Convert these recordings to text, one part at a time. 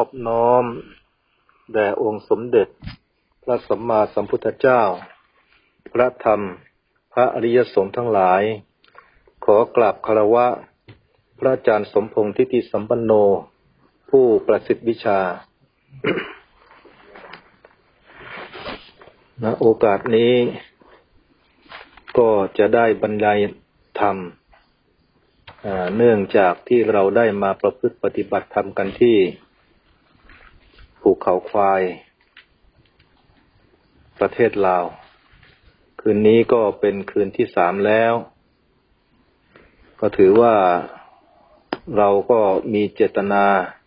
อบน้อมแด่องค์สมเด็จพระสัมมาสัมพุทธเจ้าพระธรรมพระอริยสงฆ์ทั้งหลายขอกราบคารวะพระอาจารย์สมพงษ์ทิติสัมปันโนผู้ประสิทธิ์วิชา ณ โอกาสนี้ก็จะได้บรรยายธรรมเนื่องจากที่เราได้มาประพฤติปฏิบัติธรรมกันที่ภูเขาควายประเทศลาวคืนนี้ก็เป็นคืนที่3แล้วก็ถือว่าเราก็มีเจตนา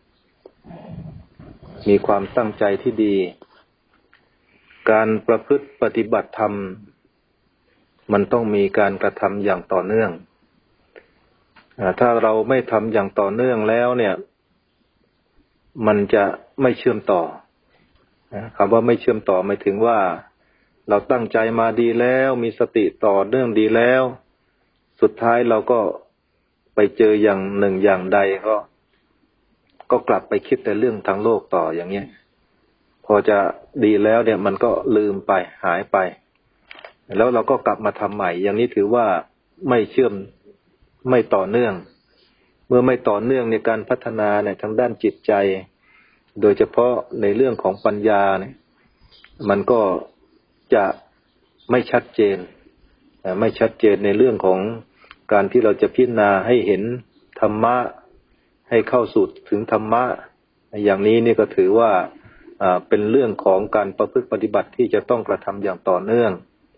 มีความตั้งใจที่ดีการประพฤติปฏิบัติธรรมมันต้องมีการกระทำอย่างต่อเนื่องถ้าเราไม่ทำอย่างต่อเนื่องแล้วเนี่ยมันจะไม่เชื่อมต่อคำว่าไม่เชื่อมต่อหมายถึงว่าเราตั้งใจมาดีแล้วมีสติต่อเนื่องดีแล้วสุดท้ายเราก็ไปเจออย่างหนึ่งอย่างใดก็กลับไปคิดแต่เรื่องทางโลกต่ออย่างเงี้ยพอจะดีแล้วเนี่ยมันก็ลืมไปหายไปแล้วเราก็กลับมาทำใหม่อย่างนี้ถือว่าไม่เชื่อมไม่ต่อเนื่องเมื่อไม่ต่อเนื่องในการพัฒนาในทางด้านจิตใจโดยเฉพาะในเรื่องของปัญญาเนี่ยมันก็จะไม่ชัดเจนในเรื่องของการที่เราจะพิจารณาให้เห็นธรรมะให้เข้าสู่ถึงธรรมะอย่างนี้นี่ก็ถือว่าเป็นเรื่องของการประพฤติปฏิบัติที่จะต้องกระทำอย่างต่อเนื่อง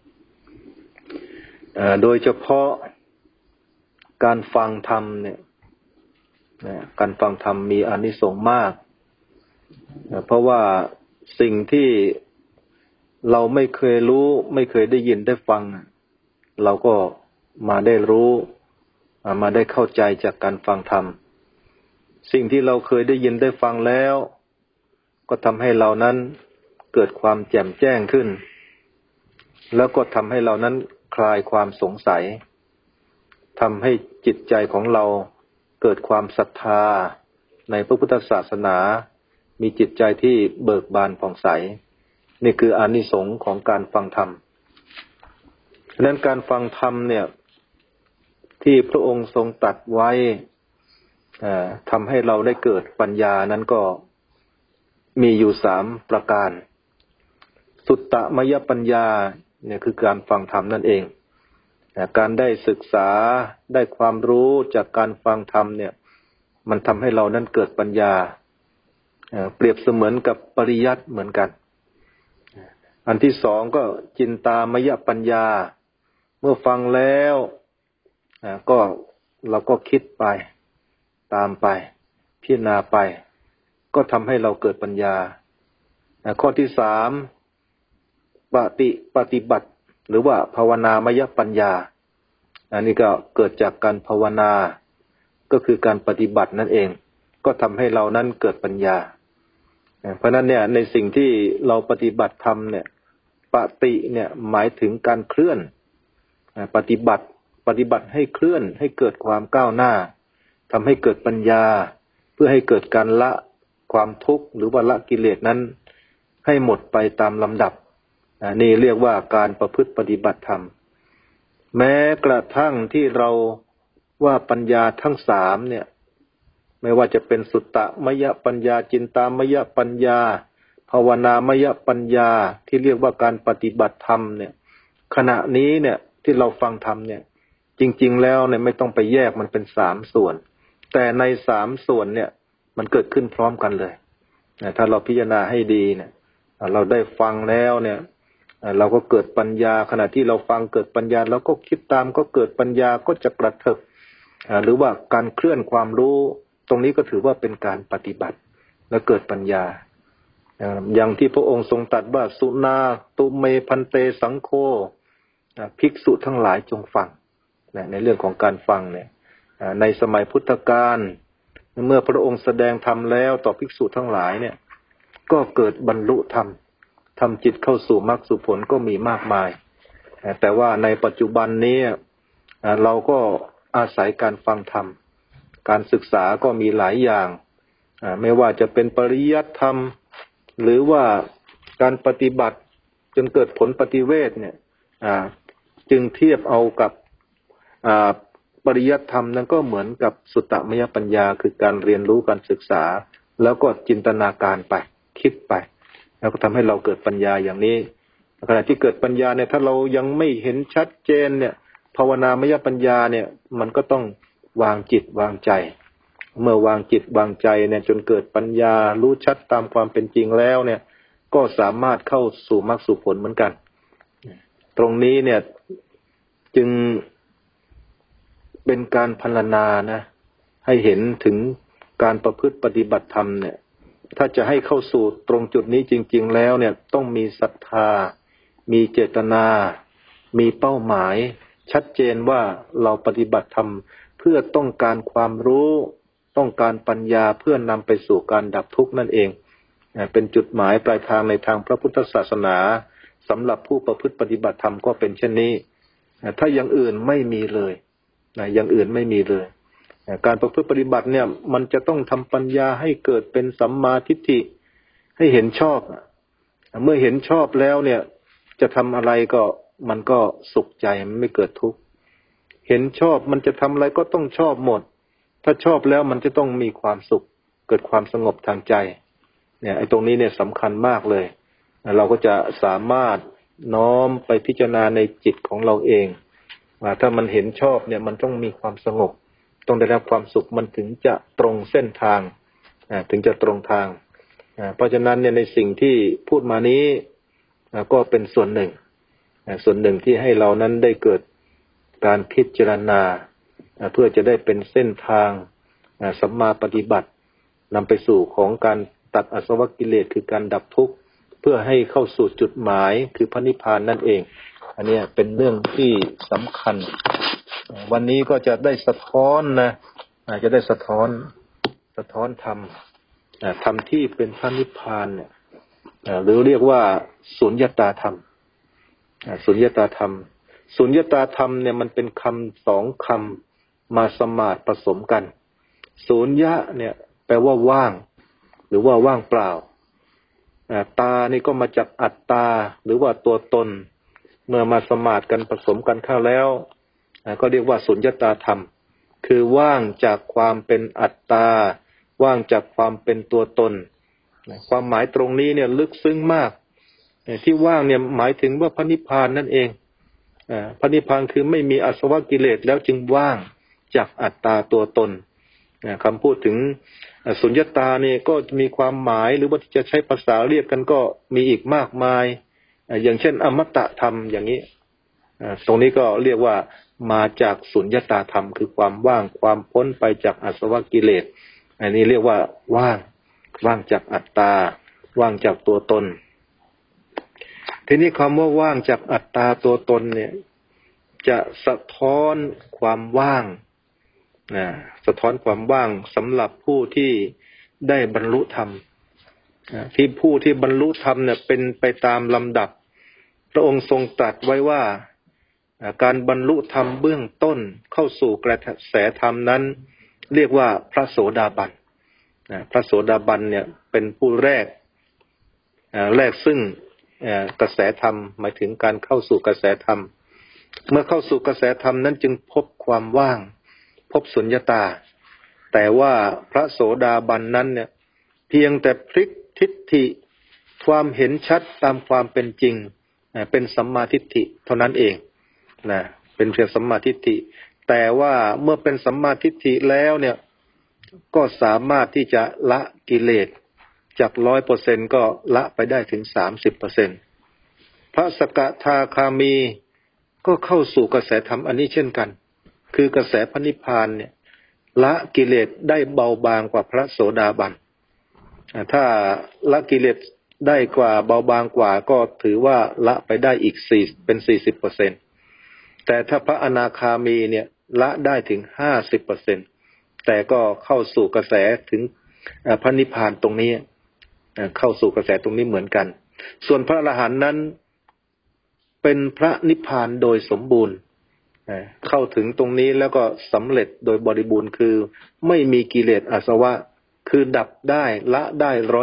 โดยเฉพาะการฟังธรรมเนี่ยการฟังธรรมมีอานิสงส์มากเพราะว่าสิ่งที่เราไม่เคยรู้ไม่เคยได้ยินได้ฟังเราก็มาได้รู้มาได้เข้าใจจากการฟังธรรมสิ่งที่เราเคยได้ยินได้ฟังแล้วก็ทำให้เรานั้นเกิดความแจ่มแจ้งขึ้นแล้วก็ทำให้เรานั้นคลายความสงสัยทำให้จิตใจของเราเกิดความศรัทธาในพระพุทธศาสนามีจิตใจที่เบิกบานผ่องใสนี่คืออานิสงส์ของการฟังธรรมฉะนั้นการฟังธรรมเนี่ยที่พระองค์ทรงตรัสไว้ทำให้เราได้เกิดปัญญานั้นก็มีอยู่3ประการสุตตมยปัญญาเนี่ยคือการฟังธรรมนั่นเองการได้ศึกษาได้ความรู้จากการฟังธรรมเนี่ยมันทำให้เรานั้นเกิดปัญญาเปรียบเสมือนกับปริยัติเหมือนกันอันที่2ก็จินตามยปัญญาเมื่อฟังแล้วก็เราก็คิดไปตามไปพิจารณาไปก็ทำให้เราเกิดปัญญาข้อที่3ปฏิบัติหรือว่าภาวนามยปัญญาอันนี้ก็เกิดจากการภาวนาก็คือการปฏิบัตินั่นเองก็ทำให้เรานั้นเกิดปัญญาเพราะนั้นเนี่ยในสิ่งที่เราปฏิบัติธรรมเนี่ยปฏิเนี่ยหมายถึงการเคลื่อนปฏิบัติให้เคลื่อนให้เกิดความก้าวหน้าทำให้เกิดปัญญาเพื่อให้เกิดการละความทุกข์หรือว่าละกิเลสนั้นให้หมดไปตามลำดับนี่เรียกว่าการประพฤติปฏิบัติธรรมแม้กระทั่งที่เราว่าปัญญาทั้ง3เนี่ยไม่ว่าจะเป็นสุตตมยปัญญาจินตามยปัญญาภาวนามยปัญญาที่เรียกว่าการปฏิบัติธรรมเนี่ยขณะนี้เนี่ยที่เราฟังธรรมเนี่ยจริงๆแล้วเนี่ยไม่ต้องไปแยกมันเป็น3ส่วนแต่ใน3ส่วนเนี่ยมันเกิดขึ้นพร้อมกันเลยถ้าเราพิจารณาให้ดีเนี่ยเราได้ฟังแล้วเนี่ยเราก็เกิดปัญญาขณะที่เราฟังเกิดปัญญาเราก็คิดตามก็เกิดปัญญาก็จะกระเถิบหรือว่าการเคลื่อนความรู้ตรงนี้ก็ถือว่าเป็นการปฏิบัติและเกิดปัญญาอย่างที่พระองค์ทรงตรัสว่าสุนาตุเมพันเตสังโฆภิกษุทั้งหลายจงฟังในเรื่องของการฟังเนี่ยในสมัยพุทธกาลเมื่อพระองค์แสดงธรรมแล้วต่อภิกษุทั้งหลายเนี่ยก็เกิดบรรลุธรรมทำจิตเข้าสู่มรรคสู่ผลก็มีมากมายแต่ว่าในปัจจุบันนี้เราก็อาศัยการฟังธรรมการศึกษาก็มีหลายอย่างไม่ว่าจะเป็นปริยัติธรรมหรือว่าการปฏิบัติจนเกิดผลปฏิเวทเนี่ยจึงเทียบเอากับปริยัติธรรมนั้นก็เหมือนกับสุตตมยปัญญาคือการเรียนรู้การศึกษาแล้วก็จินตนาการไปคิดไปแล้วก็ทำให้เราเกิดปัญญาอย่างนี้ขณะที่เกิดปัญญาเนี่ยถ้าเรายังไม่เห็นชัดเจนเนี่ยภาวนามยปัญญาเนี่ยมันก็ต้องวางจิตวางใจเมื่อวางจิตวางใจเนี่ยจนเกิดปัญญารู้ชัดตามความเป็นจริงแล้วเนี่ยก็สามารถเข้าสู่มรรคสู่ผลเหมือนกันตรงนี้เนี่ยจึงเป็นการพรรณนานะให้เห็นถึงการประพฤติปฏิบัติธรรมเนี่ยถ้าจะให้เข้าสู่ตรงจุดนี้จริงๆแล้วเนี่ยต้องมีศรัทธามีเจตนามีเป้าหมายชัดเจนว่าเราปฏิบัติธรรมเพื่อต้องการความรู้ต้องการปัญญาเพื่อนำไปสู่การดับทุกข์นั่นเองเป็นจุดหมายปลายทางในทางพระพุทธศาสนาสำหรับผู้ประพฤติปฏิบัติธรรมก็เป็นเช่นนี้ถ้าอย่างอื่นไม่มีเลยอย่างอื่นไม่มีเลยการประพฤติปฏิบัติเนี่ยมันจะต้องทำปัญญาให้เกิดเป็นสัมมาทิฏฐิให้เห็นชอบเมื่อเห็นชอบแล้วเนี่ยจะทำอะไรก็มันก็สุขใจมันไม่เกิดทุกข์เห็นชอบมันจะทำอะไรก็ต้องชอบหมดถ้าชอบแล้วมันจะต้องมีความสุขเกิดความสงบทางใจเนี่ยไอ้ตรงนี้เนี่ยสำคัญมากเลยเราก็จะสามารถน้อมไปพิจารณาในจิตของเราเองว่าถ้ามันเห็นชอบเนี่ยมันต้องมีความสงบต้องได้รับความสุขมันถึงจะตรงเส้นทางถึงจะตรงทางเพราะฉะนั้นเนี่ยในสิ่งที่พูดมานี้ก็เป็นส่วนหนึ่งที่ให้เรานั้นได้เกิดการพิจารณาเพื่อจะได้เป็นเส้นทางสัมมาปฏิบัตินำไปสู่ของการตัดอาสวะกิเลสคือการดับทุกข์เพื่อให้เข้าสู่จุดหมายคือพระนิพพานนั่นเองอันนี้เป็นเรื่องที่สำคัญวันนี้ก็จะได้สะท้อนนะจะได้สะท้อนธรรมที่เป็นพระนิพพานเนี่ยหรือเรียกว่าสุญญตาธรรมสุญญตาธรรมสุญญตาธรรมเนี่ยมันเป็นคำสองคำมาสมาทผสมกันสุญญะเนี่ยแปลว่าว่างหรือว่าว่างเปล่าตานี่ก็มาจากอัตตาหรือว่าตัวตนเมื่อมาสมาทกันผสมกันเข้าแล้วก็เรียกว่าสุญญตาธรรมคือว่างจากความเป็นอัตตาว่างจากความเป็นตัวตนความหมายตรงนี้เนี่ยลึกซึ้งมากที่ว่างเนี่ยหมายถึงว่าพระนิพพานนั่นเองพระนิพพานคือไม่มีอาสวะกิเลสแล้วจึงว่างจากอัตตาตัวตนคำพูดถึงสุญญตาเนี่ยก็มีความหมายหรือว่าจะใช้ภาษาเรียกกันก็มีอีกมากมายอย่างเช่นอมตะธรรมอย่างนี้ตรงนี้ก็เรียกว่ามาจากสุญญตาธรรมคือความว่างความพ้นไปจากอาสวะกิเลสอันนี้เรียกว่าว่างจากอัตตาว่างจากตัวตนทีนี้คำว่าว่างจากอัตตาตัวตนเนี่ยจะสะท้อนความว่างสะท้อนความว่างสำหรับผู้ที่ได้บรรลุธรรมที่ผู้ที่บรรลุธรรมเนี่ยเป็นไปตามลำดับพระองค์ทรงตรัสไว้ว่าการบรรลุธรรมเบื้องต้นเข้าสู่กระแสธรรมนั้นเรียกว่าพระโสดาบันพระโสดาบันเนี่ยเป็นผู้แรกซึ่งกระแสธรรมหมายถึงการเข้าสู่กระแสธรรมเมื่อเข้าสู่กระแสธรรมนั้นจึงพบความว่างพบสุญญตาแต่ว่าพระโสดาบันนั้นเนี่ยเพียงแต่พลิกทิฏฐิความเห็นชัดตามความเป็นจริงเป็นสัมมาทิฏฐิเท่านั้นเองนะเป็นเพียงสัมมาทิฏฐิแต่ว่าเมื่อเป็นสัมมาทิฏฐิแล้วเนี่ยก็สามารถที่จะละกิเลสจาก 100% ก็ละไปได้ถึง 30% พระสกทาคามีก็เข้าสู่กระแสธรรมอันนี้เช่นกันคือกระแสพระนิพพานเนี่ยละกิเลสได้เบาบางกว่าพระโสดาบันถ้าละกิเลสได้กว่าเบาบางกว่าก็ถือว่าละไปได้อีกเป็น 40% แต่ถ้าพระอนาคามีเนี่ยละได้ถึง 50% แต่ก็เข้าสู่กระแสถึงพระนิพพานตรงนี้เข้าสู่กระแสตรงนี้เหมือนกันส่วนพระอรหันต์นั้นเป็นพระนิพพานโดยสมบูรณ์เข้าถึงตรงนี้แล้วก็สำเร็จโดยบริบูรณ์คือไม่มีกิเลสอาสวะคือดับได้ละได้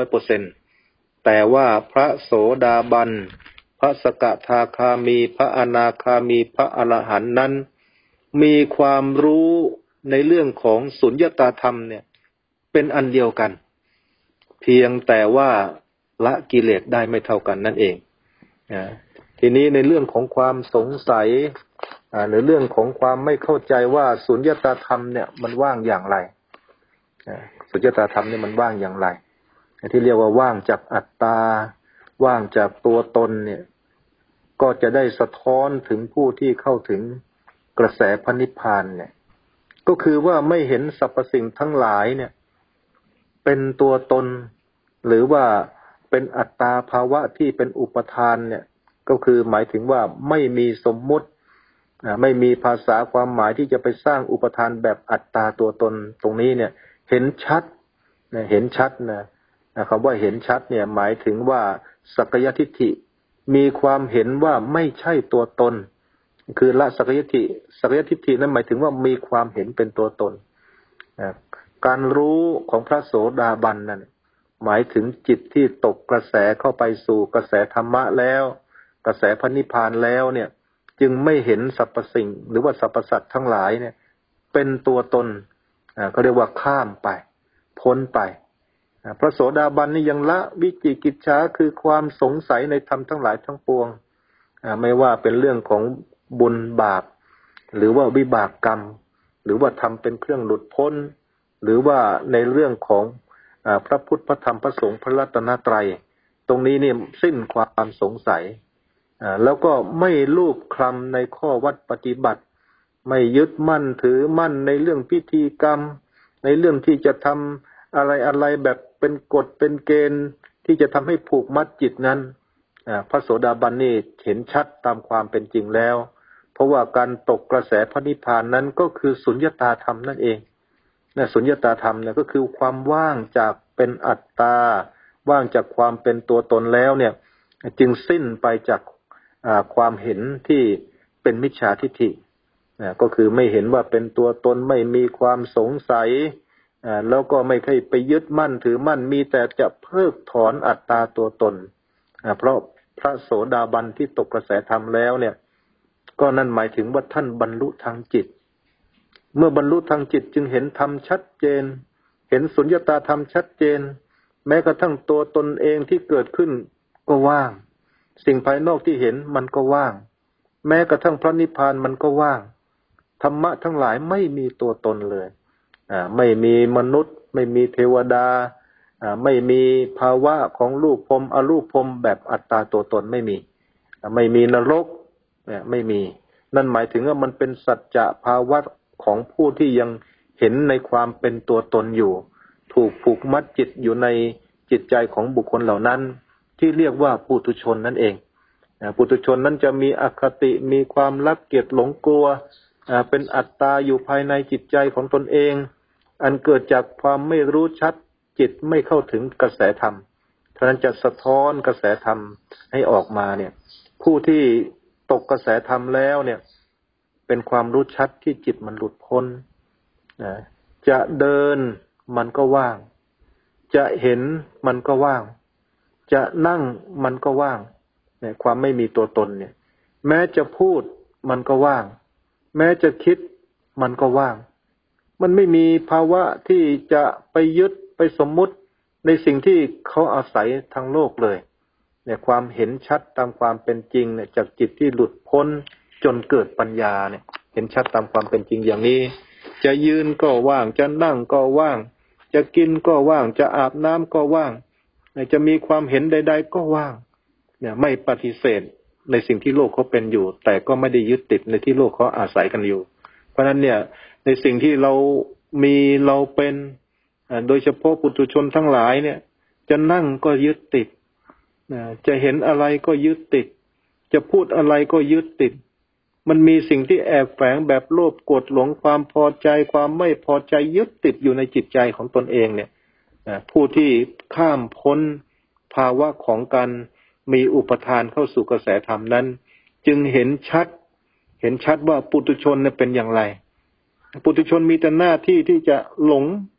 100%แต่ว่าพระโสดาบันพระสกทาคามีพระอนาคามีพระอรหันต์นั้นมีความรู้ในเรื่องของสุญญตาธรรมเนี่ยเป็นอันเดียวกันเพียงแต่ว่าละกิเลสได้ไม่เท่ากันนั่นเองทีนี้ในเรื่องของความสงสัยในเรื่องของความไม่เข้าใจว่าสุญญตาธรรมเนี่ยมันว่างอย่างไรสุญญตาธรรมเนี่ยมันว่างอย่างไรที่เรียกว่าว่างจากอัตตาว่างจากตัวตนเนี่ยก็จะได้สะท้อนถึงผู้ที่เข้าถึงกระแสพระนิพพานเนี่ยก็คือว่าไม่เห็นสรรพสิ่งทั้งหลายเนี่ยเป็นตัวตนหรือว่าเป็นอัตตาภาวะที่เป็นอุปทานเนี่ยก็คือหมายถึงว่าไม่มีสมมุติไม่มีภาษาความหมายที่จะไปสร้างอุปทานแบบอัตตาตัวตนตรงนี้เนี่ยเห็นชัดเห็นชัดนะคำว่าเห็นชัดเนี่ยหมายถึงว่าสักยทิฏฐิมีความเห็นว่าไม่ใช่ตัวตนคือละสักยทิฏฐิสักยทิฏฐินั้นหมายถึงว่ามีความเห็นเป็นตัวตนการรู้ของพระโสดาบันนั้นหมายถึงจิตที่ตกกระแสเข้าไปสู่กระแสธรรมะแล้วกระแสพระนิพพานแล้วเนี่ยจึงไม่เห็นสรรพสิ่งหรือว่าสรรพสัตว์ทั้งหลายเนี่ยเป็นตัวตนเขาเรียกว่าข้ามไปพ้นไปพระโสดาบันนี่ยังละวิจิกิจฉาคือความสงสัยในธรรมทั้งหลายทั้งปวงไม่ว่าเป็นเรื่องของบุญบาปหรือว่าวิบากกรรมหรือว่าทำเป็นเครื่องหลุดพ้นหรือว่าในเรื่องของพระพุทธพระธรรมพระสงฆ์พระรัตนตรัยตรงนี้เนี่ยสิ้นความสงสัยแล้วก็ไม่ลูบคลำในข้อวัดปฏิบัติไม่ยึดมั่นถือมั่นในเรื่องพิธีกรรมในเรื่องที่จะทำอะไรแบบเป็นกฎเป็นเกณฑ์ที่จะทำให้ผูกมัดจิตนั้นพระโสดาบันนี่เห็นชัดตามความเป็นจริงแล้วเพราะว่าการตกกระแสพระนิพพานนั้นก็คือสุญญตาธรรมนั่นเองสุญญตาธรรมเนี่ยก็คือความว่างจากเป็นอัตตาว่างจากความเป็นตัวตนแล้วเนี่ยจึงสิ้นไปจากความเห็นที่เป็นมิจฉาทิฏฐิก็คือไม่เห็นว่าเป็นตัวตนไม่มีความสงสัยแล้วก็ไม่เคยไปยึดมั่นถือมั่นมีแต่จะเพิกถอนอัตตาตัวตนเพราะพระโสดาบันที่ตกกระแสธรรมแล้วเนี่ยก็นั่นหมายถึงว่าท่านบรรลุทางจิตเมื่อบรรลุทางจิตจึงเห็นธรรมชัดเจนเห็นสุญญตาธรรมชัดเจนแม้กระทั่งตัวตนเองที่เกิดขึ้นก็ว่างสิ่งภายนอกที่เห็นมันก็ว่างแม้กระทั่งพระนิพพานมันก็ว่างธรรมะทั้งหลายไม่มีตัวตนเลยไม่มีมนุษย์ไม่มีเทวดาไม่มีภาวะของรูปพรหมอรูปพรหมแบบอัตตาตัวตนไม่มีไม่มีนรกไม่มีนั่นหมายถึงว่ามันเป็นสัจจะภาวะของผู้ที่ยังเห็นในความเป็นตัวตนอยู่ถูกผูกมัดจิตอยู่ในจิตใจของบุคคลเหล่านั้นที่เรียกว่าปุถุชนนั่นเองปุถุชนนั้นจะมีอคติมีความรักเกลียดหลงกลัวเป็นอัตตาอยู่ภายในจิตใจของตนเองอันเกิดจากความไม่รู้ชัดจิตไม่เข้าถึงกระแสธรรมฉะนั้นจะสะท้อนกระแสธรรมให้ออกมาเนี่ยผู้ที่ตกกระแสธรรมแล้วเนี่ยเป็นความรู้ชัดที่จิตมันหลุดพ้นจะเดินมันก็ว่างจะเห็นมันก็ว่างจะนั่งมันก็ว่างเนี่ยความไม่มีตัวตนเนี่ยแม้จะพูดมันก็ว่างแม้จะคิดมันก็ว่างมันไม่มีภาวะที่จะไปยึดไปสมมุติในสิ่งที่เขาอาศัยทางโลกเลยเนี่ยความเห็นชัดตามความเป็นจริงเนี่ยจากจิตที่หลุดพ้นจนเกิดปัญญาเนี่ยเห็นชัดตามความเป็นจริงอย่างนี้จะยืนก็ว่างจะนั่งก็ว่างจะกินก็ว่างจะอาบน้ำก็ว่างจะมีความเห็นใดๆก็ว่างเนี่ยไม่ปฏิเสธในสิ่งที่โลกเขาเป็นอยู่แต่ก็ไม่ได้ยึดติดในที่โลกเขาอาศัยกันอยู่เพราะฉะนั้นเนี่ยในสิ่งที่เรามีเราเป็นโดยเฉพาะปุถุชนทั้งหลายเนี่ยจะนั่งก็ยึดติดจะเห็นอะไรก็ยึดติดจะพูดอะไรก็ยึดติดมันมีสิ่งที่แอบแฝงแบบโลภโกรธหลงความพอใจความไม่พอใจยึดติดอยู่ในจิตใจของตนเองเนี่ยผู้ที่ข้ามพ้นภาวะของการมีอุปทานเข้าสู่กระแสธรรมนั้นจึงเห็นชัดว่าปุถุชนเนี่ยเป็นอย่างไรปุถุชนมีแต่หน้าที่ที่จะหลง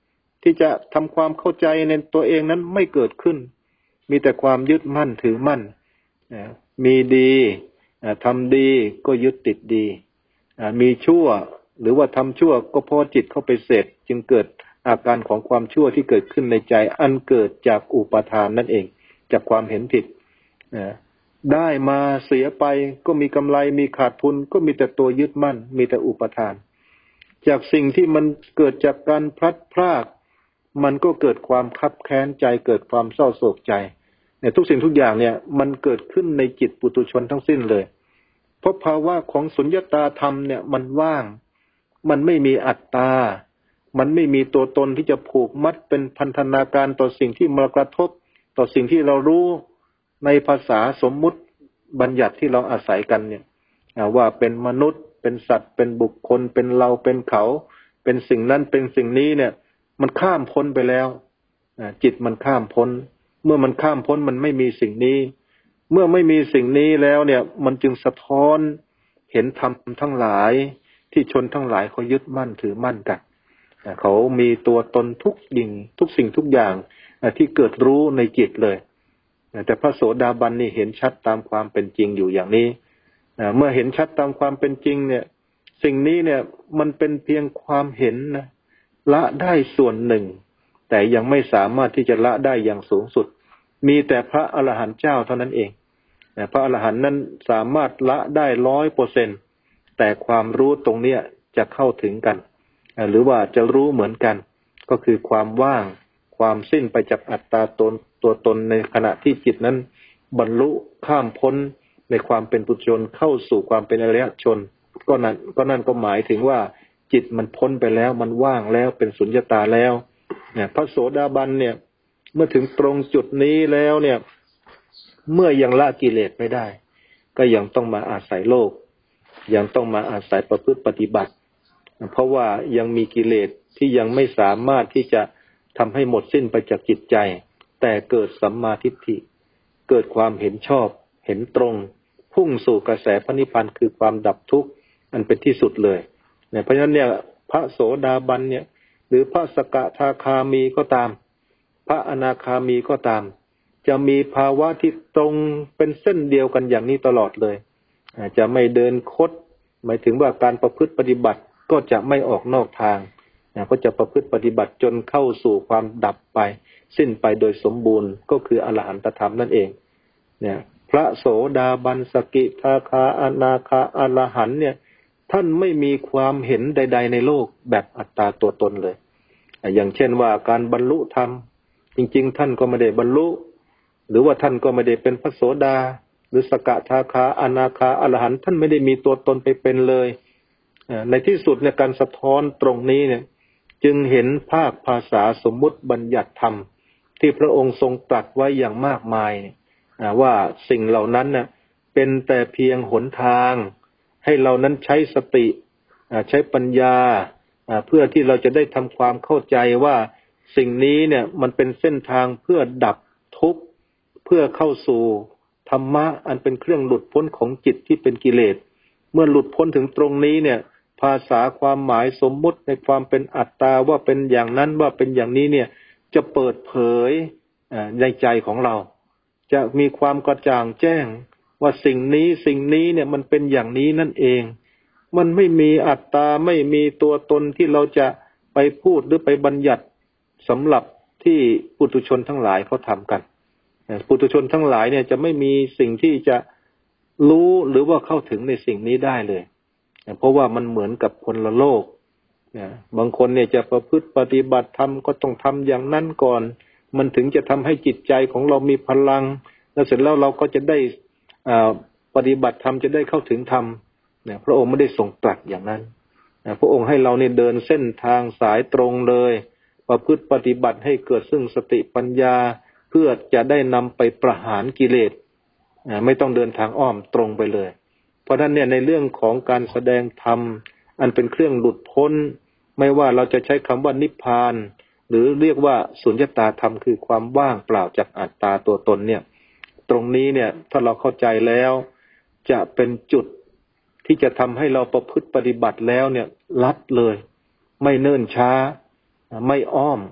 ที่จะทำความเข้าใจในตัวเองนั้นไม่เกิดขึ้นมีแต่ความยึดมั่นถือมั่นมีดีทำดีก็ยึดติดดีมีชั่วหรือว่าทำชั่วก็พอจิตเข้าไปเสพจึงเกิดอาการของความชั่วที่เกิดขึ้นในใจอันเกิดจากอุปาทานนั่นเองจากความเห็นผิดได้มาเสียไปก็มีกำไรมีขาดทุนก็มีแต่ตัวยึดมั่นมีแต่อุปาทานจากสิ่งที่มันเกิดจากการพลัดพรากมันก็เกิดความคับแค้นใจเกิดความเศร้าโศกใจเนี่ยทุกสิ่งทุกอย่างเนี่ยมันเกิดขึ้นในจิตปุถุชนทั้งสิ้นเลยเพราะภาวะของสุญญตาธรรมเนี่ยมันว่างมันไม่มีอัตตามันไม่มีตัวตนที่จะผูกมัดเป็นพันธนาการต่อสิ่งที่มากระทบต่อสิ่งที่เรารู้ในภาษาสมมุติบัญญัติที่เราอาศัยกันเนี่ยว่าเป็นมนุษย์เป็นสัตว์เป็นบุคคลเป็นเราเป็นเขาเป็นสิ่งนั้นเป็นสิ่งนี้เนี่ยมันข้ามพ้นไปแล้วจิตมันข้ามพ้นเมื่อมันข้ามพ้นมันไม่มีสิ่งนี้เมื่อไม่มีสิ่งนี้แล้วเนี่ยมันจึงสะท้อนเห็นธรรมทั้งหลายที่ชนทั้งหลายเขายึดมั่นถือมั่นกันเขามีตัวตนทุกสิ่งทุกอย่างที่เกิดรู้ในจิตเลยแต่พระโสดาบันนี่เห็นชัดตามความเป็นจริงอยู่อย่างนี้เมื่อเห็นชัดตามความเป็นจริงเนี่ยสิ่งนี้เนี่ยมันเป็นเพียงความเห็นนะละได้ส่วนหนึ่งแต่ยังไม่สามารถที่จะละได้อย่างสูงสุดมีแต่พระอรหันต์เจ้าเท่านั้นเองพระอรหันต์นั้นสามารถละได้ 100% แต่ความรู้ตรงเนี้ยจะเข้าถึงกันหรือว่าจะรู้เหมือนกันก็คือความว่างความสิ้นไปจากอัตตาตัวตนในขณะที่จิตนั้นบรรลุข้ามพ้นในความเป็นปุถุชนเข้าสู่ความเป็นอริยชนก็นั่นก็หมายถึงว่าจิตมันพ้นไปแล้วมันว่างแล้วเป็นสุญญตาแล้วเนี่ยพระโสดาบันเนี่ยเมื่อถึงตรงจุดนี้แล้วเนี่ยเมื่อยังละกิเลสไม่ได้ก็ยังต้องมาอาศัยโลกยังต้องมาอาศัยประพฤติปฏิบัติเพราะว่ายังมีกิเลสที่ยังไม่สามารถที่จะทำให้หมดสิ้นไปจากจิตใจแต่เกิดสัมมาทิฏฐิเกิดความเห็นชอบเห็นตรงพุ่งสู่กระแสพระนิพพานคือความดับทุกข์อันเป็นที่สุดเลยเนี่ยเพราะฉะนั้นเนี่ยพระโสดาบันเนี่ยหรือพระสกทาคามีก็ตามพระอนาคามีก็ตามจะมีภาวะที่ตรงเป็นเส้นเดียวกันอย่างนี้ตลอดเลยจะไม่เดินคดหมายถึงว่าการประพฤติปฏิบัติก็จะไม่ออกนอกทางก็จะประพฤติปฏิบัติจนเข้าสู่ความดับไปสิ้นไปโดยสมบูรณ์ก็คืออรหันตธรรมนั่นเองเนี่ยพระโสดาบันสกิทาคาอนาคาอรหันต์เนี่ยท่านไม่มีความเห็นใดๆในโลกแบบอัตตาตัวตนเลยอย่างเช่นว่าการบรรลุธรรมจริงๆท่านก็ไม่ได้บรรลุหรือว่าท่านก็ไม่ได้เป็นพระโสดาหรือสกทาคาอนาคาอรหันต์ท่านไม่ได้มีตัวตนไปเป็นเลยในที่สุดในการสะท้อนตรงนี้เนี่ยจึงเห็นภาคภาษาสมมุติบัญญัติธรรมที่พระองค์ทรงตรัสไว้อย่างมากมายว่าสิ่งเหล่านั้นน่ะเป็นแต่เพียงหนทางให้เรานั้นใช้สติใช้ปัญญาเพื่อที่เราจะได้ทำความเข้าใจว่าสิ่งนี้เนี่ยมันเป็นเส้นทางเพื่อดับทุกข์เพื่อเข้าสู่ธรรมะอันเป็นเครื่องหลุดพ้นของจิตที่เป็นกิเลสเมื่อหลุดพ้นถึงตรงนี้เนี่ยภาษาความหมายสมมุติในความเป็นอัตตาว่าเป็นอย่างนั้นว่าเป็นอย่างนี้เนี่ยจะเปิดเผยในใจของเราจะมีความกระจ่างแจ้งว่าสิ่งนี้เนี่ยมันเป็นอย่างนี้นั่นเองมันไม่มีอัตตาไม่มีตัวตนที่เราจะไปพูดหรือไปบัญญัติสำหรับที่ปุถุชนทั้งหลายเขาทำกันปุถุชนทั้งหลายเนี่ยจะไม่มีสิ่งที่จะรู้หรือว่าเข้าถึงในสิ่งนี้ได้เลยเพราะว่ามันเหมือนกับคนละโลกบางคนเนี่ยจะประพฤติปฏิบัติธรรมก็ต้องทำอย่างนั้นก่อนมันถึงจะทำให้จิตใจของเรามีพลังแล้วเสร็จแล้วเราก็จะได้ปฏิบัติธรรมจะได้เข้าถึงธรรมพระองค์ไม่ได้ทรงตรัสอย่างนั้นพระองค์ให้เราเนี่ยเดินเส้นทางสายตรงเลยประพฤติปฏิบัติให้เกิดซึ่งสติปัญญาเพื่อจะได้นำไปประหารกิเลสไม่ต้องเดินทางอ้อมตรงไปเลยเพราะฉะนั้นเนี่ยในเรื่องของการแสดงธรรมอันเป็นเครื่องหลุดพ้นไม่ว่าเราจะใช้คำว่านิพพานหรือเรียกว่าสุญญตาธรรมคือความว่างเปล่าจากอัตตาตัวตนเนี่ยตรงนี้เนี่ยถ้าเราเข้าใจแล้วจะเป็นจุดที่จะทำให้เราประพฤติปฏิบัติแล้วเนี่ยลัดเลยไม่เนิ่นช้าไม่อ้อม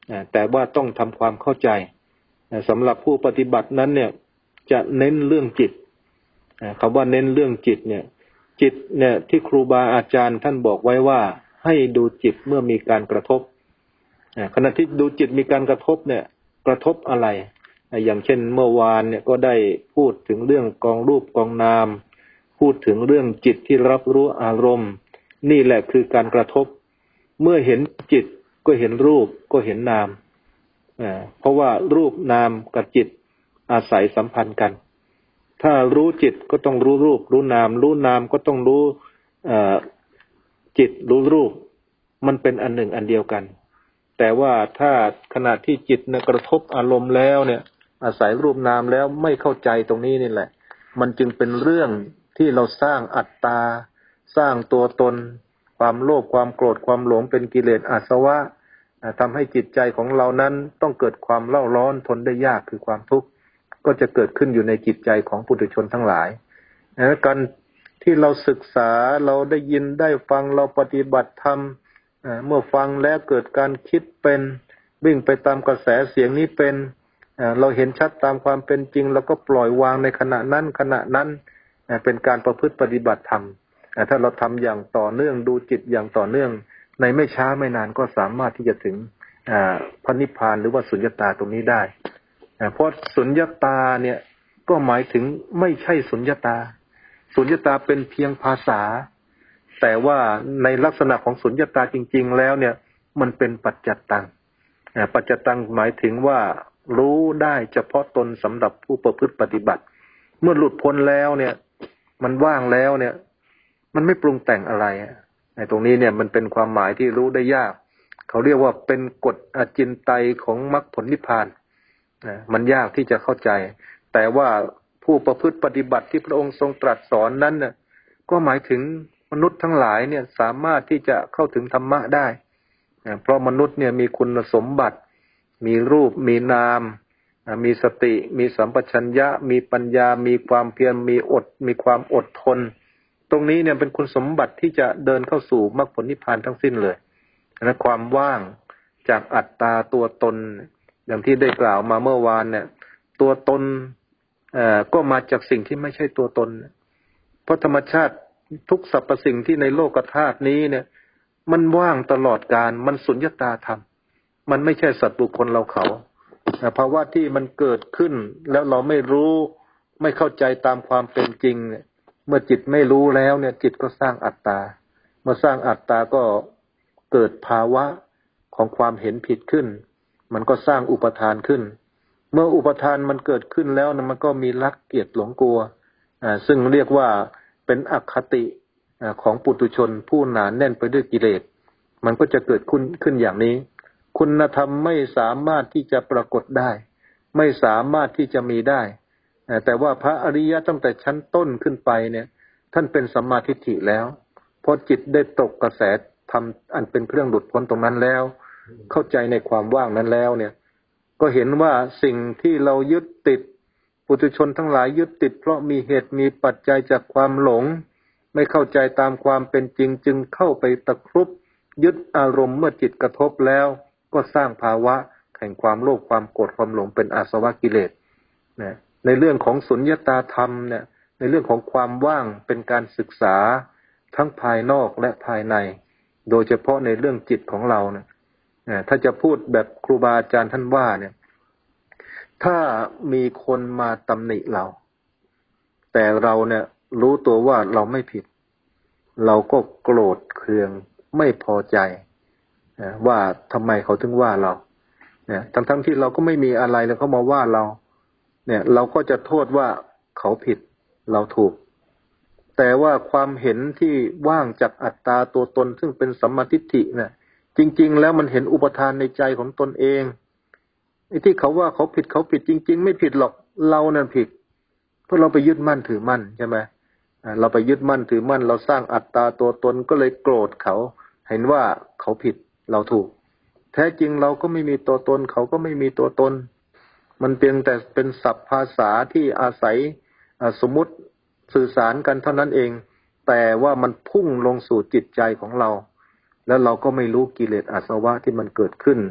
แต่ว่าต้องทำความเข้าใจสำหรับผู้ปฏิบัตินั้นเนี่ยจะเน้นเรื่องจิตคำว่าเน้นเรื่องจิตเนี่ยจิตเนี่ยที่ครูบาอาจารย์ท่านบอกไว้ว่าให้ดูจิตเมื่อมีการกระทบขณะที่ดูจิตมีการกระทบเนี่ยกระทบอะไรอย่างเช่นเมื่อวานเนี่ยก็ได้พูดถึงเรื่องกองรูปกองนามพูดถึงเรื่องจิตที่รับรู้อารมณ์นี่แหละคือการกระทบเมื่อเห็นจิตก็เห็นรูปก็เห็นนามเพราะว่ารูปนามกับจิตอาศัยสัมพันธ์กันถ้ารู้จิตก็ต้องรู้รูปรู้นามรู้นามก็ต้องรู้จิตรู้รูปมันเป็นอันหนึ่งอันเดียวกันแต่ว่าถ้าขณะที่จิตกระทบอารมณ์แล้วเนี่ยอาศัยรูปนามแล้วไม่เข้าใจตรงนี้นี่แหละมันจึงเป็นเรื่องที่เราสร้างอัตตาสร้างตัวตนความโลภความโกรธความหลงเป็นกิเลสอาสวะทำให้จิตใจของเรานั้นต้องเกิดความเล่าร้อนทนได้ยากคือความทุกข์ก็จะเกิดขึ้นอยู่ในจิตใจของปุถุชนทั้งหลายการที่เราศึกษาเราได้ยินได้ฟังเราปฏิบัติธรรมเมื่อฟังแล้วเกิดการคิดเป็นวิ่งไปตามกระแสเสียงนี้เป็นเราเห็นชัดตามความเป็นจริงเราก็ปล่อยวางในขณะนั้นเป็นการประพฤติปฏิบัติธรรมถ้าเราทำอย่างต่อเนื่องดูจิตอย่างต่อเนื่องในไม่ช้าไม่นานก็สามารถที่จะถึงพระนิพพานหรือว่าสุญญตาตรงนี้ได้เพราะสุญญตาเนี่ยก็หมายถึงไม่ใช่สุญญตาสุญญตาเป็นเพียงภาษาแต่ว่าในลักษณะของสุญญตาจริงๆแล้วเนี่ยมันเป็นปัจจัตตังปัจจัตตังหมายถึงว่ารู้ได้เฉพาะตนสำหรับผู้ประพฤติปฏิบัติเมื่อหลุดพ้นแล้วเนี่ยมันว่างแล้วเนี่ยมันไม่ปรุงแต่งอะไรในตรงนี้เนี่ยมันเป็นความหมายที่รู้ได้ยากเขาเรียกว่าเป็นกฎอจินไตยของมรรคผลนิพพานมันยากที่จะเข้าใจแต่ว่าผู้ประพฤติปฏิบัติที่พระองค์ทรงตรัสสอนนั้นเนี่ยก็หมายถึงมนุษย์ทั้งหลายเนี่ยสามารถที่จะเข้าถึงธรรมะได้เพราะมนุษย์เนี่ยมีคุณสมบัติมีรูปมีนามมีสติมีสัมปชัญญะมีปัญญามีความเพียรมีความอดทนตรงนี้เนี่ยเป็นคุณสมบัติที่จะเดินเข้าสู่มรรคผลนิพพานทั้งสิ้นเลยและความว่างจากอัตตาตัวตนอย่างที่ได้กล่าวมาเมื่อวานเนี่ยตัวตนก็มาจากสิ่งที่ไม่ใช่ตัวตนเพราะธรรมชาติทุกสรรพสิ่งที่ในโลกธาตุนี้เนี่ยมันว่างตลอดกาลมันสุญญตาธรรมมันไม่ใช่สัตว์บุคคลเราเขาภาวะที่มันเกิดขึ้นแล้วเราไม่รู้ไม่เข้าใจตามความเป็นจริงเนี่ยเมื่อจิตไม่รู้แล้วเนี่ยจิตก็สร้างอัตตาเมื่อสร้างอัตตาก็เกิดภาวะของความเห็นผิดขึ้นมันก็สร้างอุปทานขึ้นเมื่ออุปทานมันเกิดขึ้นแล้วนะมันก็มีรักเกลียดหลงกลัวซึ่งเรียกว่าเป็นอคติของปุถุชนผู้หนาแน่นไปด้วยกิเลสมันก็จะเกิดขึ้นอย่างนี้คุณธรรมไม่สามารถที่จะปรากฏได้ไม่สามารถที่จะมีได้แต่ว่าพระอริยะตั้งแต่ชั้นต้นขึ้นไปเนี่ยท่านเป็นสัมมาทิฏฐิแล้วพอจิตได้ตกกระแสธรรมอันเป็นเครื่องหลุดพ้นตรงนั้นแล้วเข้าใจในความว่างนั้นแล้วเนี่ยก็เห็นว่าสิ่งที่เรายึดติดปุถุชนทั้งหลายยึดติดเพราะมีเหตุมีปัจจัยจากความหลงไม่เข้าใจตามความเป็นจริงจึงเข้าไปตะครุบยึดอารมณ์เมื่อจิตกระทบแล้วก็สร้างภาวะแห่งความโลภความโกรธความหลงเป็นอาสวะกิเลสนะในเรื่องของสุญญตาธรรมเนี่ยในเรื่องของความว่างเป็นการศึกษาทั้งภายนอกและภายในโดยเฉพาะในเรื่องจิตของเราเนี่ยถ้าจะพูดแบบครูบาอาจารย์ท่านว่าเนี่ยถ้ามีคนมาตำหนิเราแต่เราเนี่ยรู้ตัวว่าเราไม่ผิดเราก็โกรธเคืองไม่พอใจว่าทำไมเขาถึงว่าเราเนี่ยทั้งที่เราก็ไม่มีอะไรแล้วเขามาว่าเราเนี่ยเราก็จะโทษว่าเขาผิดเราถูกแต่ว่าความเห็นที่ว่างจากอัตตาตัวตนซึ่งเป็นสัมมาทิฏฐิเนี่ยจริงๆแล้วมันเห็นอุปทานในใจของตนเองไอ้ที่เขาว่าเขาผิดจริงๆไม่ผิดหรอกเรานั่นผิดเพราะเราไปยึดมั่นถือมั่นใช่ไหมเราไปยึดมั่นถือมั่นเราสร้างอัตตาตัวตนก็เลยโกรธเขาเห็นว่าเขาผิดเราถูกแท้จริงเราก็ไม่มีตัวตนเขาก็ไม่มีตัวตนมันเพียงแต่เป็นศัพท์ภาษาที่อาศัยสมมุติสื่อสารกันเท่านั้นเองแต่ว่ามันพุ่งลงสู่จิตใจของเราแล้วเราก็ไม่รู้กิเลสอาสวะที่มันเกิดขึ้น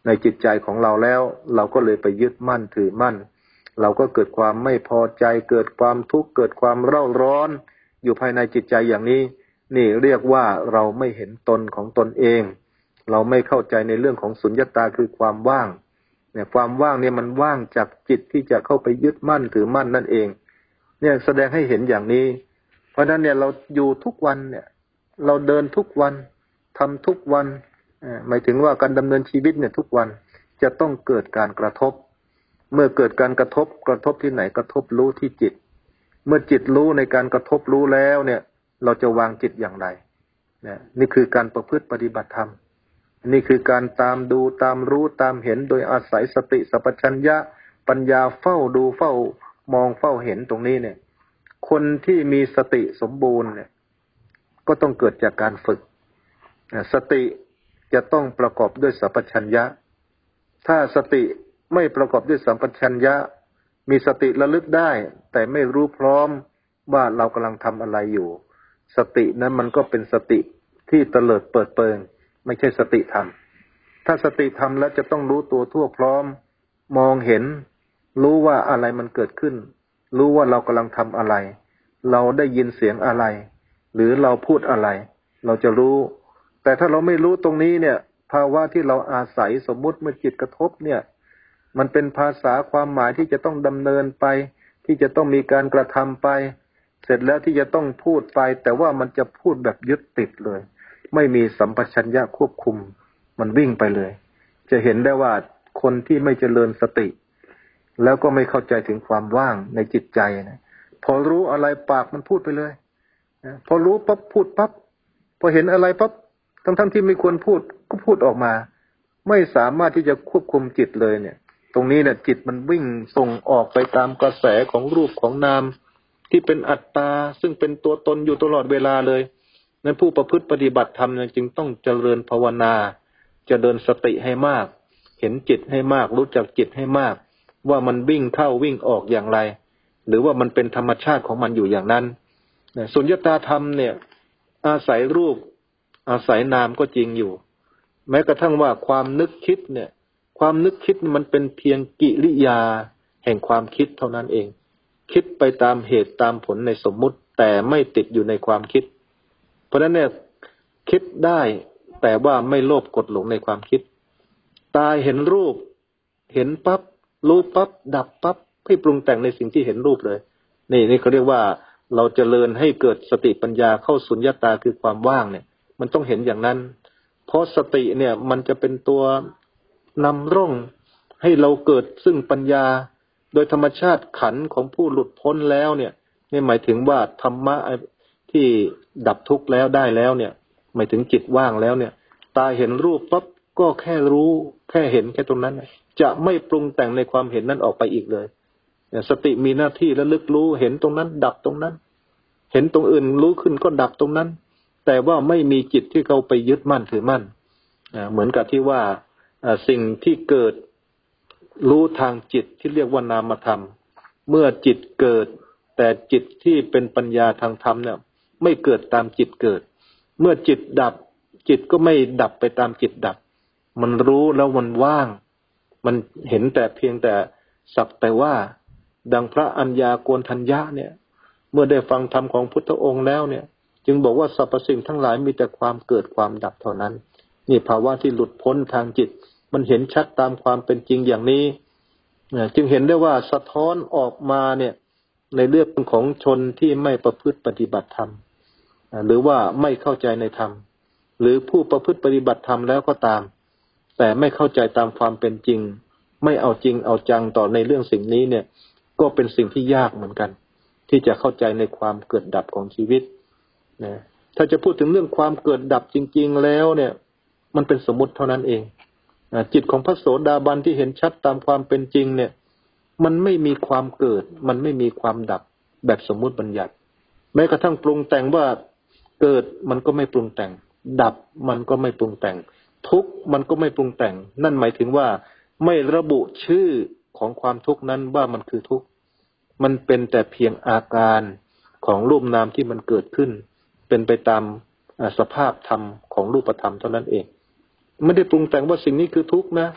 ในจิตใจของเราแล้วเราก็เลยไปยึดมั่นถือมั่นเราก็เกิดความไม่พอใจเกิดความทุกข์เกิดความเร่าร้อนอยู่ภายในจิตใจอย่างนี้นี่เรียกว่าเราไม่เห็นตนของตนเองเราไม่เข้าใจในเรื่องของสุญญตาคือความว่างเนี่ยความว่างเนี่ยมันว่างจากจิตที่จะเข้าไปยึดมั่นถือมั่นนั่นเองเนี่ยแสดงให้เห็นอย่างนี้เพราะฉะนั้นเนี่ยเราอยู่ทุกวันเนี่ยเราเดินทุกวันทำทุกวันหมายถึงว่าการดำเนินชีวิตเนี่ยทุกวันจะต้องเกิดการกระทบเมื่อเกิดการกระทบที่ไหนกระทบรู้ที่จิตเมื่อจิตรู้ในการกระทบรู้แล้วเนี่ยเราจะวางจิตอย่างไรเนี่ยนี่คือการประพฤติปฏิบัติธรรมนี่คือการตามดูตามรู้ตามเห็นโดยอาศัยสติสัพพัญญะปัญญาเฝ้าดูเฝ้ามองเฝ้าเห็นตรงนี้เนี่ยคนที่มีสติสมบูรณ์เนี่ยก็ต้องเกิดจากการฝึกสติจะต้องประกอบด้วยสัพพัญญะถ้าสติไม่ประกอบด้วยสัมปชัญญะมีสติระลึกได้แต่ไม่รู้พร้อมว่าเรากำลังทำอะไรอยู่สตินั้นมันก็เป็นสติที่เตลิดเปิดเปิงไม่ใช่สติธรรมถ้าสติธรรมแล้วจะต้องรู้ตัวทั่วพร้อมมองเห็นรู้ว่าอะไรมันเกิดขึ้นรู้ว่าเรากำลังทำอะไรเราได้ยินเสียงอะไรหรือเราพูดอะไรเราจะรู้แต่ถ้าเราไม่รู้ตรงนี้เนี่ยภาวะที่เราอาศัยสมมุติเมื่อจิตกระทบเนี่ยมันเป็นภาษาความหมายที่จะต้องดำเนินไปที่จะต้องมีการกระทำไปเสร็จแล้วที่จะต้องพูดไปแต่ว่ามันจะพูดแบบยึดติดเลยไม่มีสัมปชัญญะควบคุมมันวิ่งไปเลยจะเห็นได้ว่าคนที่ไม่เจริญสติแล้วก็ไม่เข้าใจถึงความว่างในจิตใจนะพอรู้อะไรปากมันพูดไปเลยพอรู้ปั๊บพูดปั๊บพอเห็นอะไรปั๊บทั้งที่ไม่ควรพูดก็พูดออกมาไม่สามารถที่จะควบคุมจิตเลยเนี่ยตรงนี้เนี่ยจิตมันวิ่งส่งออกไปตามกระแสของรูปของนามที่เป็นอัตตาซึ่งเป็นตัวตนอยู่ตลอดเวลาเลยนั้นผู้ประพฤติปฏิบัติธรรมจึงต้องเจริญภาวนาเจริญสติให้มากเห็นจิตให้มากรู้จักจิตให้มากว่ามันวิ่งเข้าวิ่งออกอย่างไรหรือว่ามันเป็นธรรมชาติของมันอยู่อย่างนั้นสุญญตาธรรมเนี่ยอาศัยรูปอาศัยนามก็จริงอยู่แม้กระทั่งว่าความนึกคิดเนี่ยความนึกคิดมันเป็นเพียงกิริยาแห่งความคิดเท่านั้นเองคิดไปตามเหตุตามผลในสมมุติแต่ไม่ติดอยู่ในความคิดเพราะฉะนั้นเนี่ยคิดได้แต่ว่าไม่โลภกดหลงในความคิดตาเห็นรูปเห็นปั๊บรู้ปั๊บดับปั๊บไม่ปรุงแต่งในสิ่งที่เห็นรูปเลยนี่เขาเรียกว่าเราเจริญให้เกิดสติปัญญาเข้าสุญญตาคือความว่างเนี่ยมันต้องเห็นอย่างนั้นเพราะสติเนี่ยมันจะเป็นตัวนำร่องให้เราเกิดซึ่งปัญญาโดยธรรมชาติขันธ์ของผู้หลุดพ้นแล้วเนี่ยนี่หมายถึงว่าธรรมะที่ดับทุกข์แล้วได้แล้วเนี่ยหมายถึงจิตว่างแล้วเนี่ยตาเห็นรูปปั๊บก็แค่รู้แค่เห็นแค่ตรงนั้นจะไม่ปรุงแต่งในความเห็นนั้นออกไปอีกเลยสติมีหน้าที่ระลึกรู้เห็นตรงนั้นดับตรงนั้นเห็นตรงอื่นรู้ขึ้นก็ดับตรงนั้นแต่ว่าไม่มีจิตที่เขาไปยึดมั่นถือมั่นเหมือนกับที่ว่าสิ่งที่เกิดรู้ทางจิตที่เรียกว่านามธรรมเมื่อจิตเกิดแต่จิตที่เป็นปัญญาทางธรรมเนี่ยไม่เกิดตามจิตเกิดเมื่อจิตดับจิตก็ไม่ดับไปตามจิตดับมันรู้แล้วมันว่างมันเห็นแต่เพียงแต่สักแต่ว่าดังพระอัญญาโกณฑัญญะเนี่ยเมื่อได้ฟังธรรมของพุทธองค์แล้วเนี่ยจึงบอกว่าสรรพสิ่งทั้งหลายมีแต่ความเกิดความดับเท่านั้นนี่ภาวะที่หลุดพ้นทางจิตมันเห็นชัดตามความเป็นจริงอย่างนี้จึงเห็นได้ว่าสะท้อนออกมาเนี่ยในเรื่องของชนที่ไม่ประพฤติปฏิบัติธรรมหรือว่าไม่เข้าใจในธรรมหรือผู้ประพฤติปฏิบัติธรรมแล้วก็ตามแต่ไม่เข้าใจตามความเป็นจริงไม่เอาจริงเอาจังต่อในเรื่องสิ่งนี้เนี่ยก็เป็นสิ่งที่ยากเหมือนกันที่จะเข้าใจในความเกิดดับของชีวิตนะถ้าจะพูดถึงเรื่องความเกิดดับจริงๆแล้วเนี่ยมันเป็นสมมุติเท่านั้นเองจิตของพระโสดาบันที่เห็นชัดตามความเป็นจริงเนี่ยมันไม่มีความเกิดมันไม่มีความดับแบบสมมุติบัญญัติแม้กระทั่งปรุงแต่งว่าเกิดมันก็ไม่ปรุงแต่งดับมันก็ไม่ปรุงแต่งทุกข์มันก็ไม่ปรุงแต่งนั่นหมายถึงว่าไม่ระบุชื่อของความทุกข์นั้นว่ามันคือทุกข์มันเป็นแต่เพียงอาการของรูปนามที่มันเกิดขึ้นเป็นไปตามสภาพธรรมของรูปธรรมเท่านั้นเองไม่ได้ปรุงแต่งว่าสิ่งนี้คือทุกข์นะ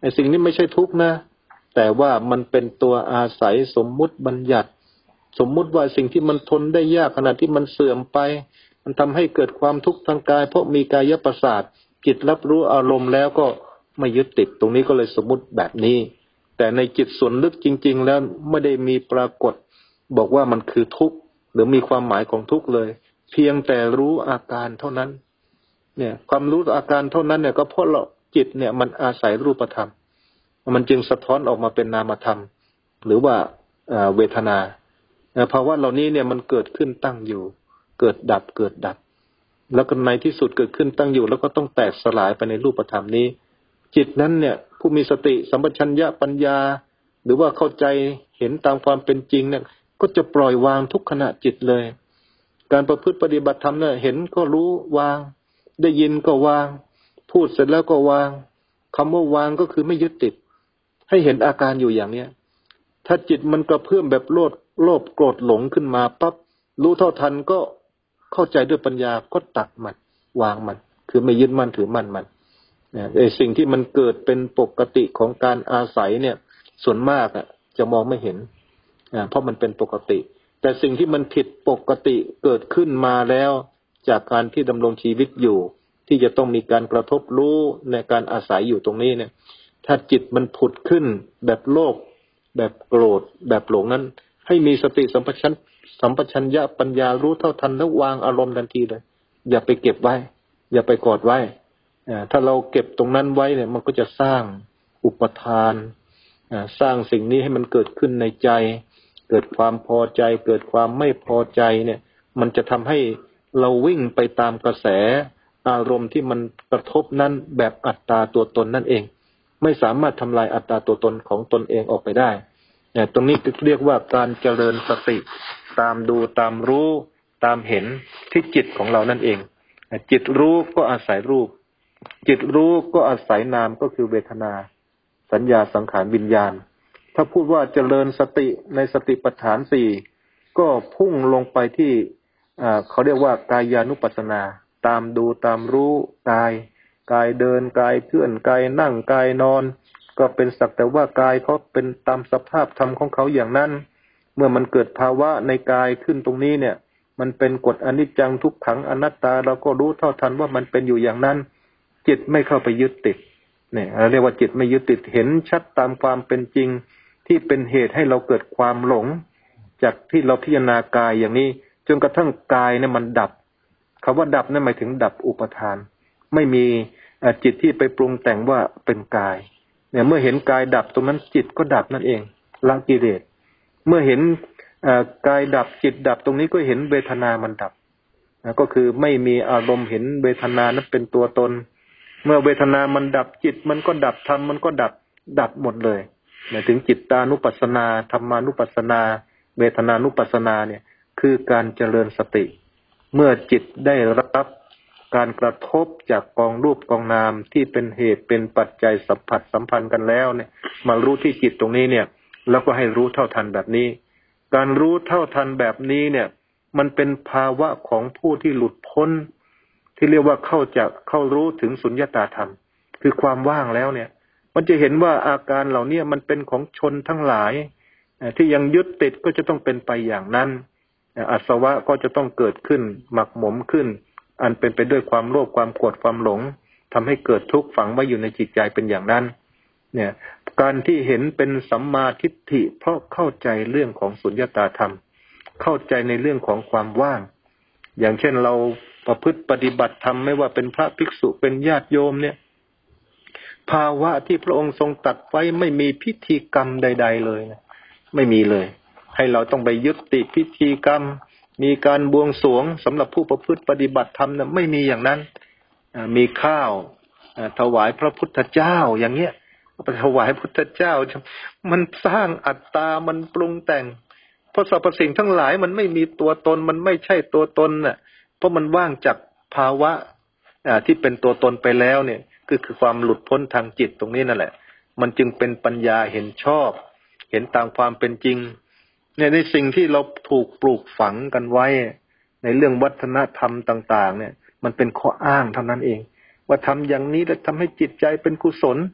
ไอ้สิ่งนี้ไม่ใช่ทุกข์นะแต่ว่ามันเป็นตัวอาศัยสมมุติบัญญัติสมมุติว่าสิ่งที่มันทนได้ยากขณะที่มันเสื่อมไปมันทำให้เกิดความทุกข์ทางกายเพราะมีกายประสาทจิตรับรู้อารมณ์แล้วก็ไม่ยึดติดตรงนี้ก็เลยสมมุติแบบนี้แต่ในจิตส่วนลึกจริงๆแล้วไม่ได้มีปรากฏบอกว่ามันคือทุกข์หรือมีความหมายของทุกข์เลยเพียงแต่รู้อาการเท่านั้นเนี่ยความรู้อาการเท่านั้นเนี่ยก็เพราะเราจิตเนี่ยมันอาศัยรูปธรรมมันจึงสะท้อนออกมาเป็นนามธรรมหรือว่าเวทนาภาวะเหล่านี้เนี่ยมันเกิดขึ้นตั้งอยู่เกิดดับเกิดดับแล้วก็ในที่สุดเกิดขึ้นตั้งอยู่แล้วก็ต้องแตกสลายไปในรูปธรรมนี้จิตนั้นเนี่ยผู้มีสติสัมปชัญญะปัญญาหรือว่าเข้าใจเห็นตามความเป็นจริงเนี่ยก็จะปล่อยวางทุกขณะจิตเลยการประพฤติปฏิบัติธรรมเนี่ยเห็นก็รู้วางได้ยินก็วางพูดเสร็จแล้วก็วางคำว่าวางก็คือไม่ยึดติดให้เห็นอาการอยู่อย่างเนี้ยถ้าจิตมันกระเพื่อมแบบโลภโกรธหลงขึ้นมาปั๊บรู้เท่าทันก็เข้าใจด้วยปัญญาก็ตัดมันวางมันคือไม่ยึดมั่นถือมั่นมันไอ้สิ่งที่มันเกิดเป็นปกติของการอาศัยเนี่ยส่วนมากจะมองไม่เห็นเพราะมันเป็นปกติแต่สิ่งที่มันผิดปกติเกิดขึ้นมาแล้วจากการที่ดำรงชีวิตอยู่ที่จะต้องมีการกระทบรู้ในการอาศัยอยู่ตรงนี้เนี่ยถ้าจิตมันผุดขึ้นแบบโลภแบบโกรธแบบหลงนั้นให้มีสติสัมปชัญญะปัญญารู้เท่าทันแล้ววางอารมณ์ทันทีเลยอย่าไปเก็บไว้อย่าไปกอดไว้ถ้าเราเก็บตรงนั้นไว้เนี่ยมันก็จะสร้างอุปทานสร้างสิ่งนี้ให้มันเกิดขึ้นในใจเกิดความพอใจเกิดความไม่พอใจเนี่ยมันจะทำให้เราวิ่งไปตามกระแสอารมณ์ที่มันกระทบนั้นแบบอัตตาตัวตนนั่นเองไม่สามารถทำลายอัตตาตัวตนของตนเองออกไปได้ตรงนี้เรียกว่าการเจริญสติตามดูตามรู้ตามเห็นที่จิตของเรานั่นเองจิตรู้ก็อาศัยรูปจิตรู้ก็อาศัยนามก็คือเวทนาสัญญาสังขารวิญญาณถ้าพูดว่าเจริญสติในสติปัฏฐานสี่ก็พุ่งลงไปที่เขาเรียกว่ากายานุปัสสนาตามดูตามรู้กายเดินกายเคลื่อนกายนั่งกายนอนก็เป็นสักแต่ว่ากายเขาเป็นตามสภาพธรรมของเขาอย่างนั้นเมื่อมันเกิดภาวะในกายขึ้นตรงนี้เนี่ยมันเป็นกฎอนิจจังทุกขังอนัตตาเราก็รู้เท่าทันว่ามันเป็นอยู่อย่างนั้นจิตไม่เข้าไปยึดติดเนี่ยเราเรียกว่าจิตไม่ยึดติดเห็นชัดตามความเป็นจริงที่เป็นเหตุให้เราเกิดความหลงจากที่เราพิจารณากายอย่างนี้จนกระทั่งกายเนี่ยมันดับคำว่าดับนั่นหมายถึงดับอุปทานไม่มีจิตที่ไปปรุงแต่งว่าเป็นกายเนี่ยเมื่อเห็นกายดับตรงนั้นจิตก็ดับนั่นเองละกิเลสเมื่อเห็นกายดับจิตดับตรงนี้ก็เห็นเวทนามันดับก็คือไม่มีอารมณ์เห็นเวทนานั้นเป็นตัวตนเมื่อเวทนามันดับจิตมันก็ดับธรรมมันก็ดับหมดเลยหมายถึงจิตตานุปัสสนาธรรมานุปัสสนาเวทนานุปัสสนาเนี่ยคือการเจริญสติเมื่อจิตได้รับการกระทบจากกองรูปกองนามที่เป็นเหตุเป็นปัจจัยสัมผัสสัมพันธ์กันแล้วเนี่ยมารู้ที่จิตตรงนี้เนี่ยแล้วก็ให้รู้เท่าทันแบบนี้การรู้เท่าทันแบบนี้เนี่ยมันเป็นภาวะของผู้ที่หลุดพ้นที่เรียกว่าเข้ารู้ถึงสุญญตาธรรมคือความว่างแล้วเนี่ยมันจะเห็นว่าอาการเหล่านี้มันเป็นของชนทั้งหลายที่ยังยึดติดก็จะต้องเป็นไปอย่างนั้นอาสวะก็จะต้องเกิดขึ้นหมักหมมขึ้นอันเป็นไปด้วยความโลภความโกรธความหลงทำให้เกิดทุกข์ฝังไว้อยู่ในจิตใจเป็นอย่างนั้นเนี่ยการที่เห็นเป็นสัมมาทิฏฐิเพราะเข้าใจเรื่องของสุญญตาธรรมเข้าใจในเรื่องของความว่างอย่างเช่นเราประพฤติปฏิบัติธรรมไม่ว่าเป็นพระภิกษุเป็นญาติโยมเนี่ยภาวะที่พระองค์ทรงตรัสไว้ไม่มีพิธีกรรมใดๆเลยนะไม่มีเลยให้เราต้องไปยึดติดพิธีกรรมมีการบวงสรวงสำหรับผู้ประพฤติปฏิบัติธรรมนะไม่มีอย่างนั้นมีข้าวถวายพระพุทธเจ้าอย่างเงี้ยไปถวายพุทธเจ้ามันสร้างอัตตามันปรุงแต่งเพราะสรรพสิ่งทั้งหลายมันไม่มีตัวตนมันไม่ใช่ตัวตนน่ะเพราะมันว่างจากภาวะที่เป็นตัวตนไปแล้วเนี่ยคือความหลุดพ้นทางจิตตรงนี้นั่นแหละมันจึงเป็นปัญญาเห็นชอบเห็นตามความเป็นจริงเนี่ยในสิ่งที่เราถูกปลูกฝังกันไว้ในเรื่องวัฒนธรรมต่างๆเนี่ยมันเป็นข้ออ้างเท่านั้นเองว่าทำอย่างนี้แล้วทำให้จิตใจเป็นกุศล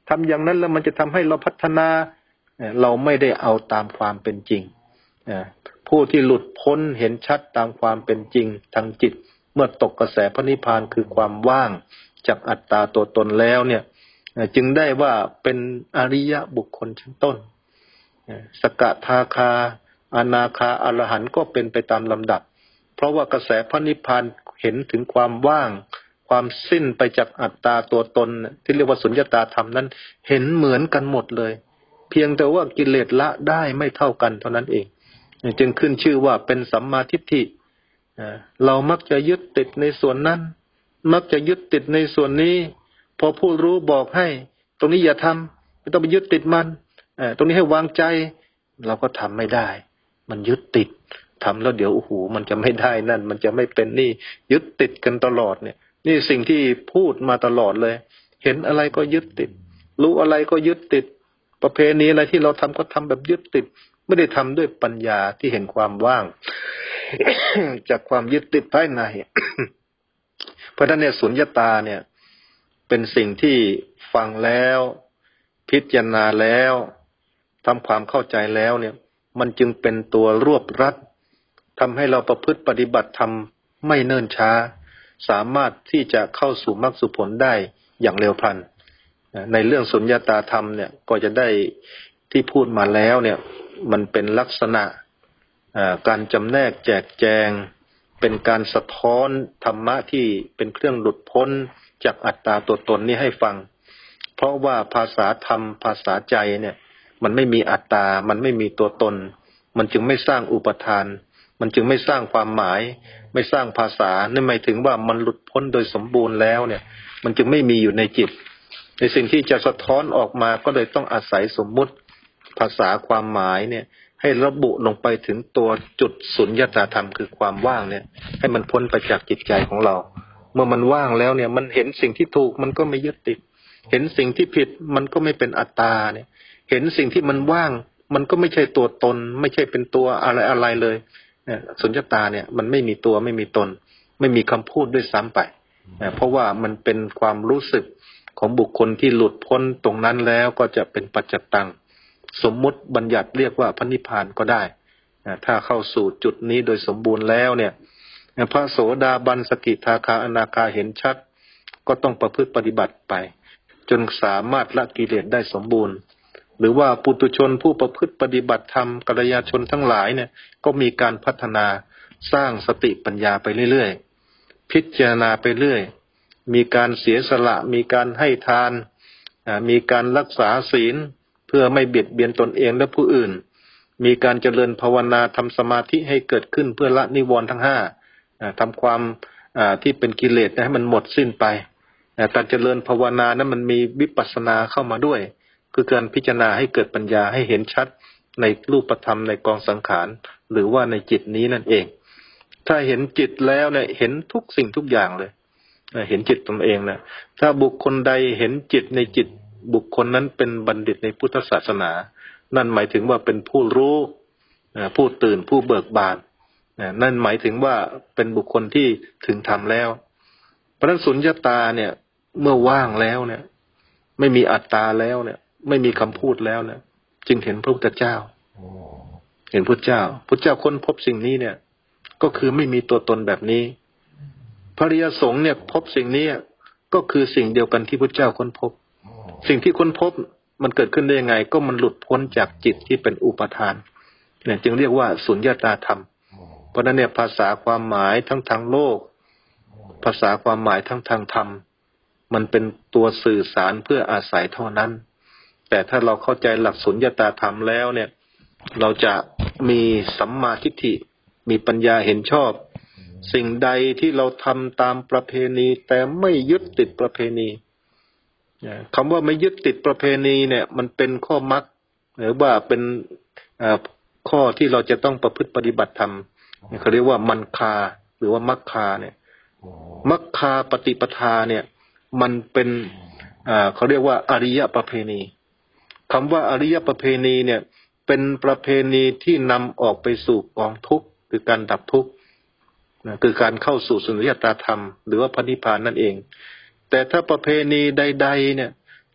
ทำอย่างนั้นแล้วมันจะทำให้เราพัฒนาเราไม่ได้เอาตามความเป็นจริงผู้ที่หลุดพ้นเห็นชัดตามความเป็นจริงทางจิตเมื่อตกกระแสพระนิพพานคือความว่างจากอัตตาตัวตนแล้วเนี่ยจึงได้ว่าเป็นอริยบุคคลชั้นต้นสกทาคาอนาคาอรหันต์ก็เป็นไปตามลำดับเพราะว่ากระแสพระนิพพานเห็นถึงความว่างความสิ้นไปจากอัตตาตัวตนที่เรียกว่าสุญญตาธรรมนั้นเห็นเหมือนกันหมดเลยเพียงแต่ว่ากิเลสละได้ไม่เท่ากันเท่านั้นเองจึงขึ้นชื่อว่าเป็นสัมมาทิฏฐิเรามักจะยึดติดในส่วนนั้นมักจะยึดติดในส่วนนี้พอผู้รู้บอกให้ตรงนี้อย่าทำไม่ต้องไปยึดติดมันตรงนี้ให้วางใจเราก็ทำไม่ได้มันยึดติดทำแล้วเดี๋ยวโอ้โหมันจะไม่ได้นั่นมันจะไม่เป็นนี่ยึดติดกันตลอดเนี่ยนี่สิ่งที่พูดมาตลอดเลยเห็นอะไรก็ยึดติดรู้อะไรก็ยึดติดประเพณีอะไรที่เราทำก็ทำแบบยึดติดไม่ได้ทำด้วยปัญญาที่เห็นความว่าง จากความยึดติดภายใน เพราะฉะนั้นเนี่ยสุญญตาเนี่ยเป็นสิ่งที่ฟังแล้วพิจารณาแล้วทำความเข้าใจแล้วเนี่ยมันจึงเป็นตัวรวบรัดทำให้เราประพฤติปฏิบัติธรรมไม่เนิ่นช้าสามารถที่จะเข้าสู่มรรคสู่ผลได้อย่างเร็วพลันในเรื่องสุญญตาธรรมเนี่ยก็จะได้ที่พูดมาแล้วเนี่ยมันเป็นลักษณะการจำแนกแจกแจงเป็นการสะท้อนธรรมะที่เป็นเครื่องหลุดพ้นจากอัตตาตัวตนนี้ให้ฟังเพราะว่าภาษาธรรมภาษาใจเนี่ยมันไม่มีอัตตามันไม่มีตัวตนมันจึงไม่สร้างอุปทานมันจึงไม่สร้างความหมายไม่สร้างภาษานั่นหมายถึงว่ามันหลุดพ้นโดยสมบูรณ์แล้วเนี่ยมันจึงไม่มีอยู่ในจิตในสิ่งที่จะสะท้อนออกมาก็เลยต้องอาศัยสมมุติภาษาความหมายเนี่ยให้ระบุลงไปถึงตัวจุดสุญญตาธรรมคือความว่างเนี่ยให้มันพ้นไปจากจิตใจของเราเมื่อมันว่างแล้วเนี่ยมันเห็นสิ่งที่ถูกมันก็ไม่ยึดติดเห็นสิ่งที่ผิดมันก็ไม่เป็นอัตตาเนี่ยเห็นสิ่งที่มันว่างมันก็ไม่ใช่ตัวตนไม่ใช่เป็นตัวอะไรเลยเนี่ยสุญญตาเนี่ยมันไม่มีตัวไม่มีตนไม่มีคำพูดด้วยซ้ำไปเพราะว่ามันเป็นความรู้สึกของบุคคลที่หลุดพ้นตรงนั้นแล้วก็จะเป็นปัจจตังสมมุติบัญญัติเรียกว่าพระนิพพานก็ได้ถ้าเข้าสู่จุดนี้โดยสมบูรณ์แล้วเนี่ยพระโสดาบันสกิทาคาอนาคาเห็นชัดก็ต้องประพฤติปฏิบัติไปจนสามารถละกิเลสได้สมบูรณ์หรือว่าปุถุชนผู้ประพฤติปฏิบัติธรรมกัลยาณชนทั้งหลายเนี่ยก็มีการพัฒนาสร้างสติปัญญาไปเรื่อยๆพิจารณาไปเรื่อยมีการเสียสละมีการให้ทานมีการรักษาศีลเพื่อไม่เบียดเบียนตนเองและผู้อื่นมีการเจริญภาวนาทำสมาธิให้เกิดขึ้นเพื่อละนิวรณ์ทั้งห้าทำความที่เป็นกิเลสให้มันหมดสิ้นไปการเจริญภาวนานั้นมันมีวิปัสสนาเข้ามาด้วยคือการพิจารณาให้เกิดปัญญาให้เห็นชัดในรูปธรรมในกองสังขารหรือว่าในจิตนี้นั่นเองถ้าเห็นจิตแล้วเนี่ยเห็นทุกสิ่งทุกอย่างเลยเห็นจิตตนเองนะถ้าบุคคลใดเห็นจิตในจิตบุคคลนั้นเป็นบัณฑิตในพุทธศาสนานั่นหมายถึงว่าเป็นผู้รู้ผู้ตื่นผู้เบิกบานนั่นหมายถึงว่าเป็นบุคคลที่ถึงธรรมแล้วเพราะฉะนั้นสุญญตาเนี่ยเมื่อว่างแล้วเนี่ยไม่มีอัตตาแล้วเนี่ยไม่มีคำพูดแล้วเนี่ยจึงเห็นพระพุทธเจ้าเห็นพระเจ้าพระเจ้าค้นพบสิ่งนี้เนี่ยก็คือไม่มีตัวตนแบบนี้พระอริยสงฆ์เนี่ยพบสิ่งนี้ก็คือสิ่งเดียวกันที่พระเจ้าค้นพบสิ่งที่ค้นพบมันเกิดขึ้นได้ยังไงก็มันหลุดพ้นจากจิตที่เป็นอุปทานเนี่ยจึงเรียกว่าสุญญตาธรรมเพราะนั้นเนี่ยภาษาความหมายทั้งทางโลกภาษาความหมายทั้งทางธรรมมันเป็นตัวสื่อสารเพื่ออาศัยเท่านั้นแต่ถ้าเราเข้าใจหลักสุญญตาธรรมแล้วเนี่ยเราจะมีสัมมาทิฏฐิมีปัญญาเห็นชอบสิ่งใดที่เราทำตามประเพณีแต่ไม่ยึดติดประเพณีคำว่าไม่ยึดติดประเพณีเนี่ยมันเป็นข้อมรรคหรือว่าเป็นข้อที่เราจะต้องประพฤติปฏิบัติธรรมเขาเรียกว่ามันคาหรือว่ามรรคาเนี่ยมรรคาปฏิปทาเนี่ยมันเป็นเขาเรียกว่าอริยประเพณีคำว่าอริยประเพณีเนี่ยเป็นประเพณีที่นำออกไปสู่กองทุกข์คือการดับทุกข์คือการเข้าสู่สุญญตาธรรมหรือว่าพระนิพพานนั่นเองแต่ถ้าประเพณีใดๆเนี่ย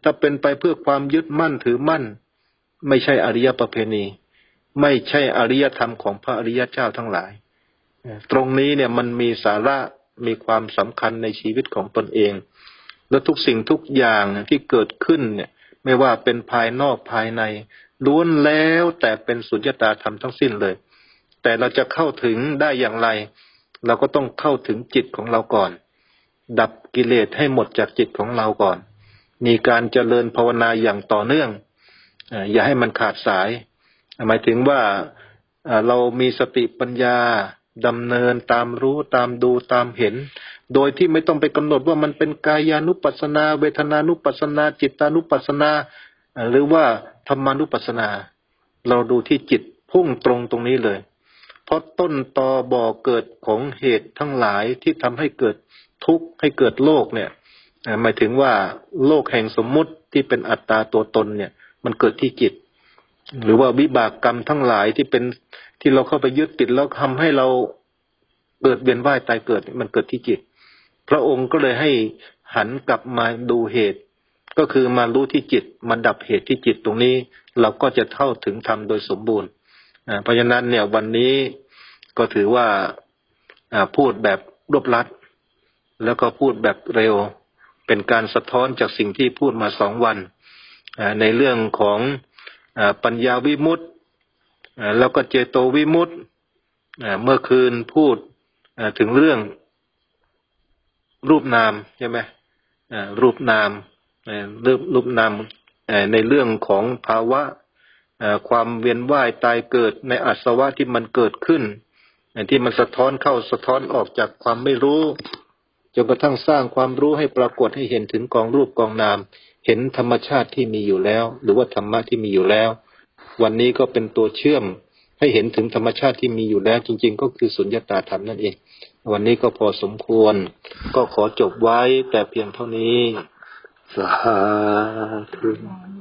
ถ้าเป็นไปเพื่อความยึดมั่นถือมั่นไม่ใช่อริยประเพณีไม่ใช่อริยธรรมของพระอริยเจ้าทั้งหลายตรงนี้เนี่ยมันมีสาระมีความสำคัญในชีวิตของตนเองและทุกสิ่งทุกอย่างที่เกิดขึ้นเนี่ยไม่ว่าเป็นภายนอกภายในล้วนแล้วแต่เป็นสุญญตาธรรมทั้งสิ้นเลยแต่เราจะเข้าถึงได้อย่างไรเราก็ต้องเข้าถึงจิตของเราก่อนดับกิเลสให้หมดจากจิตของเราก่อนมีการเจริญภาวนาอย่างต่อเนื่องอย่าให้มันขาดสายหมายถึงว่าเรามีสติปัญญาดำเนินตามรู้ตามดูตามเห็นโดยที่ไม่ต้องไปกำหนดว่ามันเป็นกายานุปัสสนาเวทนานุปัสสนาจิตานุปัสสนาหรือว่าธรรมานุปัสสนาเราดูที่จิตพุ่งตรงนี้เลยเพราะต้นตอบ่อเกิดของเหตุทั้งหลายที่ทำให้เกิดทุกข์ให้เกิดโลกเนี่ยหมายถึงว่าโลกแห่งสมมุติที่เป็นอัตตาตัวตนเนี่ยมันเกิดที่จิตหรือว่าวิบากกรรมทั้งหลายที่เป็นที่เราเข้าไปยึดติดแล้วทำให้เราเกิดเวียนว่ายตายเกิดมันเกิดที่จิตพระองค์ก็เลยให้หันกลับมาดูเหตุก็คือมารู้ที่จิตมาดับเหตุที่จิตตรงนี้เราก็จะเข้าถึงธรรมโดยสมบูรณ์เพราะฉะนั้นเนี่ยวันนี้ก็ถือว่าพูดแบบรวบลัดแล้วก็พูดแบบเร็วเป็นการสะท้อนจากสิ่งที่พูดมา2 วันในเรื่องของปัญญาวิมุตติแล้วก็เจโตวิมุตติเมื่อคืนพูดถึงเรื่องรูปนามใช่ไหมรูปนามรูปนามในเรื่องของภาวะความเวียนว่ายตายเกิดในอาสวะที่มันเกิดขึ้นที่มันสะท้อนเข้าสะท้อนออกจากความไม่รู้จนกระทั่งสร้างความรู้ให้ปรากฏให้เห็นถึงกองรูปกองนามเห็นธรรมชาติที่มีอยู่แล้วหรือว่าธรรมะที่มีอยู่แล้ววันนี้ก็เป็นตัวเชื่อมให้เห็นถึงธรรมชาติที่มีอยู่แล้วจริงๆก็คือสุญญตาธรรมนั่นเองวันนี้ก็พอสมควรก็ขอจบไว้แต่เพียงเท่านี้สาธุ